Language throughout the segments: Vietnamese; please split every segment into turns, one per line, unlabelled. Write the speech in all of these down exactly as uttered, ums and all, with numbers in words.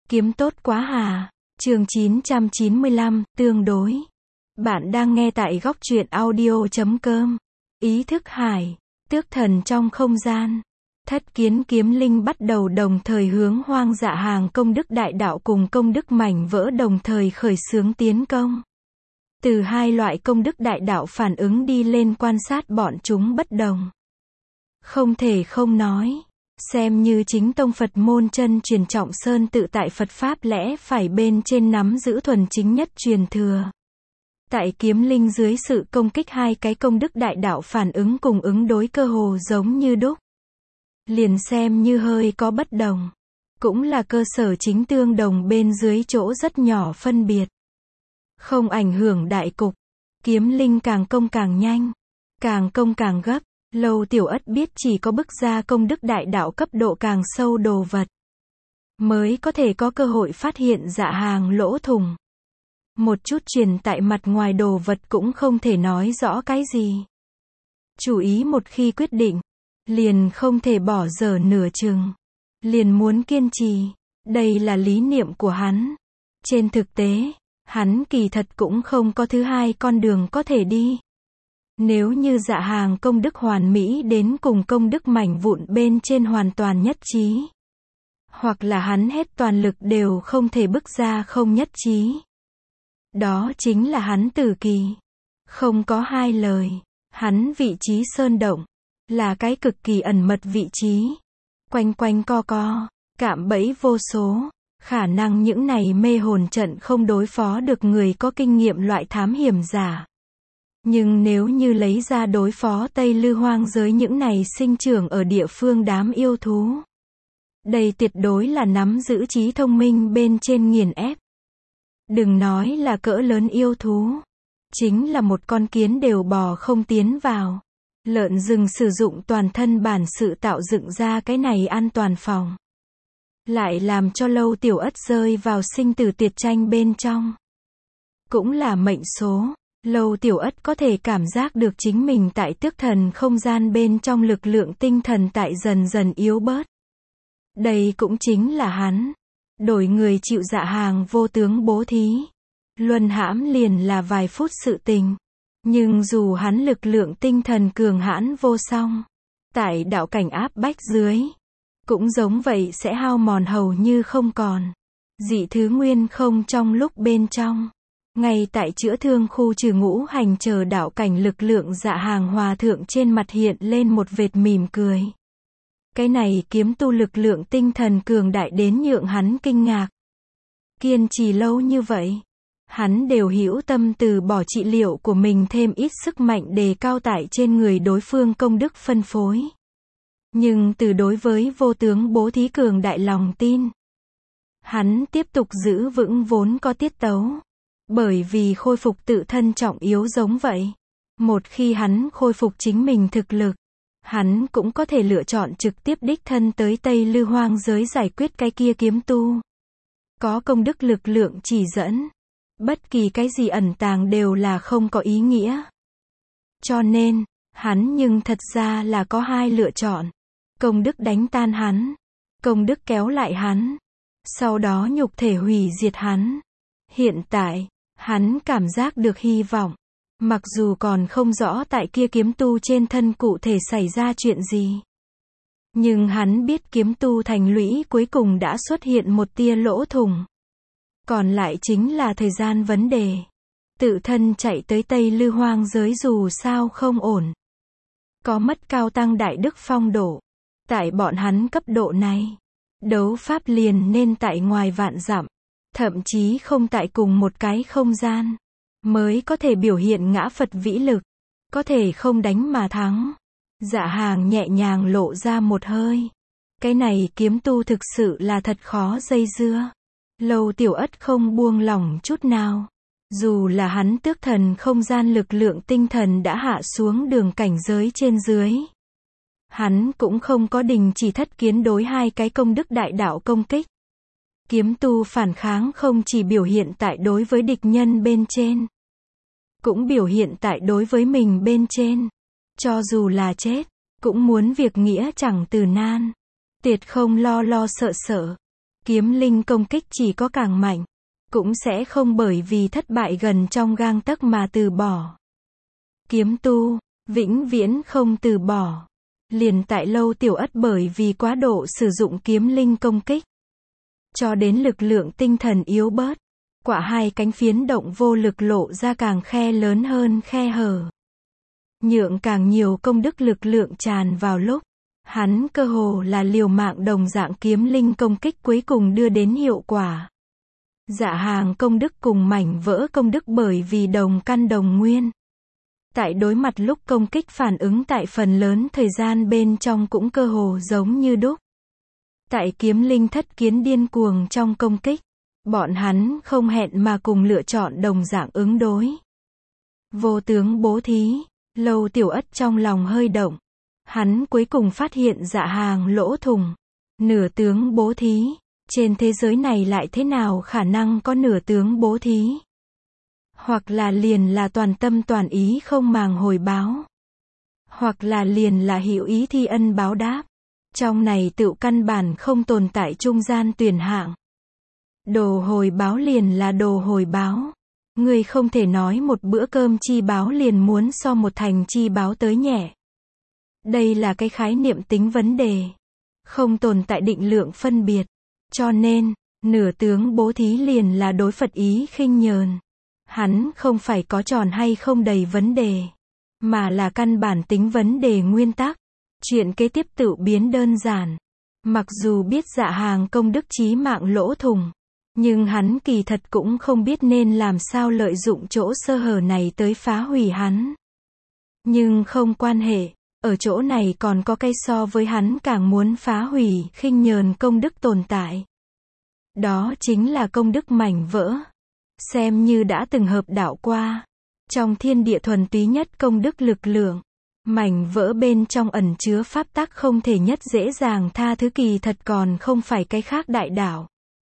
Kiếm tốt quá hà. Chương chín trăm chín mươi lăm, tương đối. Bạn đang nghe tại góc truyện audio chấm com. Ý thức hải, tước thần trong không gian. Thất kiến kiếm linh bắt đầu đồng thời hướng Hoang Dạ Hàng công đức đại đạo cùng công đức mảnh vỡ đồng thời khởi xướng tiến công. Từ hai loại công đức đại đạo phản ứng đi lên quan sát bọn chúng bất đồng. Không thể không nói, xem như chính tông Phật môn chân truyền trọng sơn tự tại Phật Pháp lẽ phải bên trên nắm giữ thuần chính nhất truyền thừa. Tại kiếm linh dưới sự công kích hai cái công đức đại đạo phản ứng cùng ứng đối cơ hồ giống như đúc. Liền xem như hơi có bất đồng. Cũng là cơ sở chính tương đồng bên dưới chỗ rất nhỏ phân biệt. Không ảnh hưởng đại cục. Kiếm linh càng công càng nhanh. Càng công càng gấp. Lâu Tiểu Ất biết chỉ có bức ra công đức đại đạo cấp độ càng sâu đồ vật. Mới có thể có cơ hội phát hiện Dạ Hàng lỗ thủng. Một chút truyền tại mặt ngoài đồ vật cũng không thể nói rõ cái gì. Chủ ý một khi quyết định, liền không thể bỏ dở nửa chừng. Liền muốn kiên trì. Đây là lý niệm của hắn. Trên thực tế, hắn kỳ thật cũng không có thứ hai con đường có thể đi. Nếu như Dạ Hàng công đức hoàn mỹ đến cùng công đức mảnh vụn bên trên hoàn toàn nhất trí. Hoặc là hắn hết toàn lực đều không thể bức ra không nhất trí. Đó chính là hắn tử kỳ. Không có hai lời. Hắn vị trí sơn động. Là cái cực kỳ ẩn mật vị trí. Quanh quanh co co. Cạm bẫy vô số. Khả năng những này mê hồn trận không đối phó được người có kinh nghiệm loại thám hiểm giả. Nhưng nếu như lấy ra đối phó Tây Lư hoang giới những này sinh trưởng ở địa phương đám yêu thú. Đây tuyệt đối là nắm giữ trí thông minh bên trên nghiền ép. Đừng nói là cỡ lớn yêu thú. Chính là một con kiến đều bò không tiến vào. Lợn rừng sử dụng toàn thân bản sự tạo dựng ra cái này an toàn phòng. Lại làm cho Lâu Tiểu Ất rơi vào sinh tử tuyệt tranh bên trong. Cũng là mệnh số. Lâu Tiểu Ất có thể cảm giác được chính mình tại tước thần không gian bên trong lực lượng tinh thần tại dần dần yếu bớt. Đây cũng chính là hắn. Đổi người chịu Dạ Hàng vô tướng bố thí. Luân hãm liền là vài phút sự tình. Nhưng dù hắn lực lượng tinh thần cường hãn vô song. Tại đạo cảnh áp bách dưới. Cũng giống vậy sẽ hao mòn hầu như không còn. Dị thứ nguyên không trong lúc bên trong. Ngay tại chữa thương khu trừ ngũ hành chờ đạo cảnh lực lượng Dạ Hàng hòa thượng trên mặt hiện lên một vệt mỉm cười. Cái này kiếm tu lực lượng tinh thần cường đại đến nhượng hắn kinh ngạc. Kiên trì lâu như vậy. Hắn đều hữu tâm từ bỏ trị liệu của mình thêm ít sức mạnh đề cao tải trên người đối phương công đức phân phối. Nhưng từ đối với vô tướng bố thí cường đại lòng tin. Hắn tiếp tục giữ vững vốn có tiết tấu. Bởi vì khôi phục tự thân trọng yếu giống vậy. Một khi hắn khôi phục chính mình thực lực. Hắn cũng có thể lựa chọn trực tiếp đích thân tới Tây Lư hoang giới giải quyết cái kia kiếm tu. Có công đức lực lượng chỉ dẫn. Bất kỳ cái gì ẩn tàng đều là không có ý nghĩa. Cho nên, hắn nhưng thật ra là có hai lựa chọn. Công đức đánh tan hắn. Công đức kéo lại hắn. Sau đó nhục thể hủy diệt hắn. Hiện tại, hắn cảm giác được hy vọng. Mặc dù còn không rõ tại kia kiếm tu trên thân cụ thể xảy ra chuyện gì. Nhưng hắn biết kiếm tu thành lũy cuối cùng đã xuất hiện một tia lỗ thủng. Còn lại chính là thời gian vấn đề. Tự thân chạy tới Tây Lư hoang giới dù sao không ổn. Có mất cao tăng đại đức phong độ. Tại bọn hắn cấp độ này. Đấu pháp liền nên tại ngoài vạn dặm. Thậm chí không tại cùng một cái không gian. Mới có thể biểu hiện ngã Phật vĩ lực. Có thể không đánh mà thắng. Dạ Hàng nhẹ nhàng lộ ra một hơi. Cái này kiếm tu thực sự là thật khó dây dưa. Lâu Tiểu Ất không buông lỏng chút nào. Dù là hắn tước thần không gian lực lượng tinh thần đã hạ xuống đường cảnh giới trên dưới. Hắn cũng không có đình chỉ thất kiến đối hai cái công đức đại đạo công kích. Kiếm tu phản kháng không chỉ biểu hiện tại đối với địch nhân bên trên. Cũng biểu hiện tại đối với mình bên trên. Cho dù là chết, cũng muốn việc nghĩa chẳng từ nan. Tuyệt không lo lo sợ sợ. Kiếm linh công kích chỉ có càng mạnh, cũng sẽ không bởi vì thất bại gần trong gang tấc mà từ bỏ. Kiếm tu, vĩnh viễn không từ bỏ. Liền tại Lâu Tiểu Ất bởi vì quá độ sử dụng kiếm linh công kích, cho đến lực lượng tinh thần yếu bớt, quả hai cánh phiến động vô lực lộ ra càng khe lớn hơn khe hở. Nhượng càng nhiều công đức lực lượng tràn vào lúc, hắn cơ hồ là liều mạng đồng dạng kiếm linh công kích cuối cùng đưa đến hiệu quả. Dạ hàng công đức cùng mảnh vỡ công đức bởi vì đồng căn đồng nguyên. Tại đối mặt lúc công kích phản ứng tại phần lớn thời gian bên trong cũng cơ hồ giống như đúc. Tại kiếm linh thất kiến điên cuồng trong công kích, bọn hắn không hẹn mà cùng lựa chọn đồng dạng ứng đối. Vô tướng bố thí, Lâu Tiểu Ất trong lòng hơi động. Hắn cuối cùng phát hiện dạ hàng lỗ thủng. Nửa tướng bố thí, trên thế giới này lại thế nào khả năng có nửa tướng bố thí? Hoặc là liền là toàn tâm toàn ý không màng hồi báo. Hoặc là liền là hữu ý thi ân báo đáp. Trong này tựu căn bản không tồn tại trung gian tuyển hạng. Đồ hồi báo liền là đồ hồi báo. Người không thể nói một bữa cơm chi báo liền muốn so một thành chi báo tới nhẹ. Đây là cái khái niệm tính vấn đề. Không tồn tại định lượng phân biệt. Cho nên, nửa tướng bố thí liền là đối Phật ý khinh nhờn. Hắn không phải có tròn hay không đầy vấn đề, mà là căn bản tính vấn đề nguyên tắc. Chuyện kế tiếp tự biến đơn giản. Mặc dù biết dạ hàng công đức chí mạng lỗ thủng, nhưng hắn kỳ thật cũng không biết nên làm sao lợi dụng chỗ sơ hở này tới phá hủy hắn. Nhưng không quan hệ, ở chỗ này còn có cái so với hắn càng muốn phá hủy khinh nhờn công đức tồn tại. Đó chính là công đức mảnh vỡ. Xem như đã từng hợp đạo qua. Trong thiên địa thuần túy nhất công đức lực lượng, mảnh vỡ bên trong ẩn chứa pháp tắc không thể nhất dễ dàng tha thứ kỳ thật còn không phải cái khác đại đạo.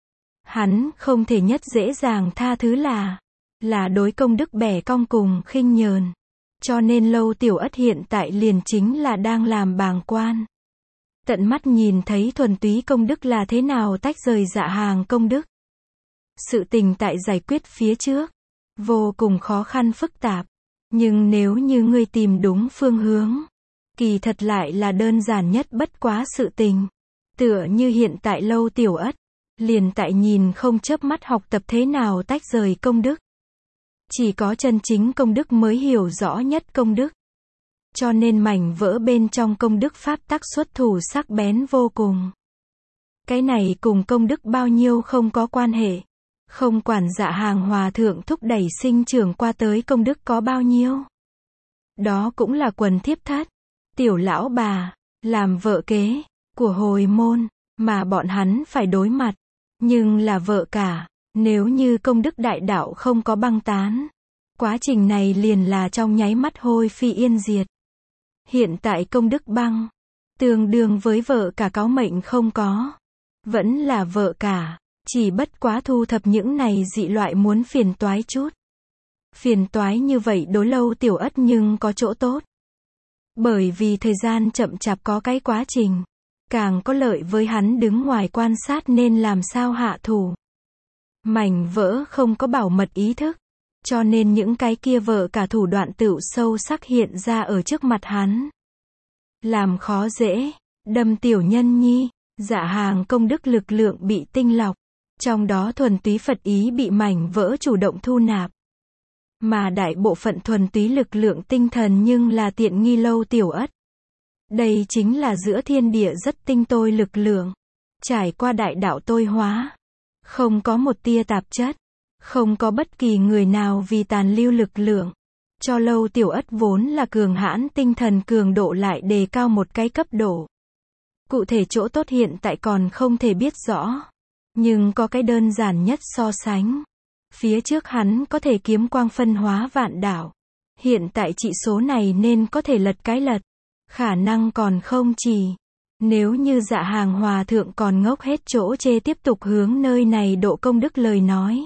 Hắn không thể nhất dễ dàng tha thứ là, là đối công đức bẻ cong cùng khinh nhờn. Cho nên Lâu Tiểu Ất hiện tại liền chính là đang làm bàng quan. Tận mắt nhìn thấy thuần túy công đức là thế nào tách rời dạ hàng công đức. Sự tình tại giải quyết phía trước, vô cùng khó khăn phức tạp. Nhưng nếu như ngươi tìm đúng phương hướng, kỳ thật lại là đơn giản nhất bất quá sự tình. Tựa như hiện tại Lâu Tiểu Ất, liền tại nhìn không chớp mắt học tập thế nào tách rời công đức. Chỉ có chân chính công đức mới hiểu rõ nhất công đức. Cho nên mảnh vỡ bên trong công đức pháp tắc xuất thủ sắc bén vô cùng. Cái này cùng công đức bao nhiêu không có quan hệ. Không quản dạ hàng hòa thượng thúc đẩy sinh trưởng qua tới công đức có bao nhiêu. Đó cũng là quần thiếp thất, tiểu lão bà, làm vợ kế, của hồi môn, mà bọn hắn phải đối mặt. Nhưng là vợ cả, nếu như công đức đại đạo không có băng tán. Quá trình này liền là trong nháy mắt hôi phi yên diệt. Hiện tại công đức băng, tương đương với vợ cả cáo mệnh không có. Vẫn là vợ cả. Chỉ bất quá thu thập những này dị loại muốn phiền toái chút. Phiền toái như vậy đối Lâu Tiểu Ất nhưng có chỗ tốt. Bởi vì thời gian chậm chạp có cái quá trình. Càng có lợi với hắn đứng ngoài quan sát nên làm sao hạ thủ. Mảnh vỡ không có bảo mật ý thức. Cho nên những cái kia vợ cả thủ đoạn tựu sâu sắc hiện ra ở trước mặt hắn. Làm khó dễ, đâm tiểu nhân nhi, dạ hàng công đức lực lượng bị tinh lọc. Trong đó thuần túy Phật ý bị mảnh vỡ chủ động thu nạp. Mà đại bộ phận thuần túy lực lượng tinh thần nhưng là tiện nghi Lâu Tiểu Ất. Đây chính là giữa thiên địa rất tinh tôi lực lượng. Trải qua đại đạo tôi hóa. Không có một tia tạp chất. Không có bất kỳ người nào vì tàn lưu lực lượng. Cho Lâu Tiểu Ất vốn là cường hãn tinh thần cường độ lại đề cao một cái cấp độ. Cụ thể chỗ tốt hiện tại còn không thể biết rõ. Nhưng có cái đơn giản nhất so sánh. Phía trước hắn có thể kiếm quang phân hóa vạn đạo. Hiện tại trị số này nên có thể lật cái lật. Khả năng còn không chỉ. Nếu như dạ hàng hòa thượng còn ngốc hết chỗ chê tiếp tục hướng nơi này độ công đức lời nói.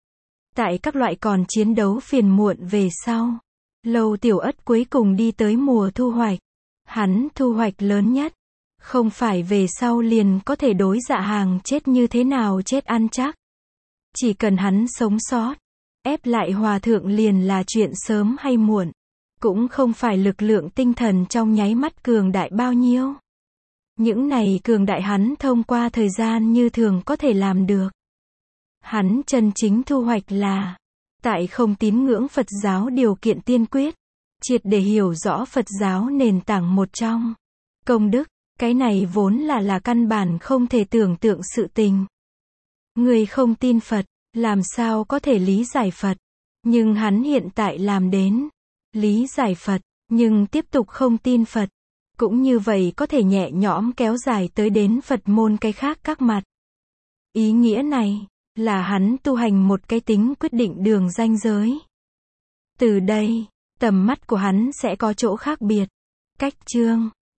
Tại các loại còn chiến đấu phiền muộn về sau. Lâu Tiểu Ất cuối cùng đi tới mùa thu hoạch. Hắn thu hoạch lớn nhất. Không phải về sau liền có thể đối dạ hàng chết như thế nào chết ăn chắc. Chỉ cần hắn sống sót, ép lại hòa thượng liền là chuyện sớm hay muộn. Cũng không phải lực lượng tinh thần trong nháy mắt cường đại bao nhiêu. Những này cường đại hắn thông qua thời gian như thường có thể làm được. Hắn chân chính thu hoạch là, tại không tín ngưỡng Phật giáo điều kiện tiên quyết, triệt để hiểu rõ Phật giáo nền tảng một trong. Công đức, cái này vốn là là căn bản không thể tưởng tượng sự tình. Người không tin Phật, làm sao có thể lý giải Phật. Nhưng hắn hiện tại làm đến. Lý giải Phật, nhưng tiếp tục không tin Phật. Cũng như vậy có thể nhẹ nhõm kéo dài tới đến Phật môn cái khác các mặt. Ý nghĩa này, là hắn tu hành một cái tính quyết định đường ranh giới. Từ đây, tầm mắt của hắn sẽ có chỗ khác biệt. Cách chương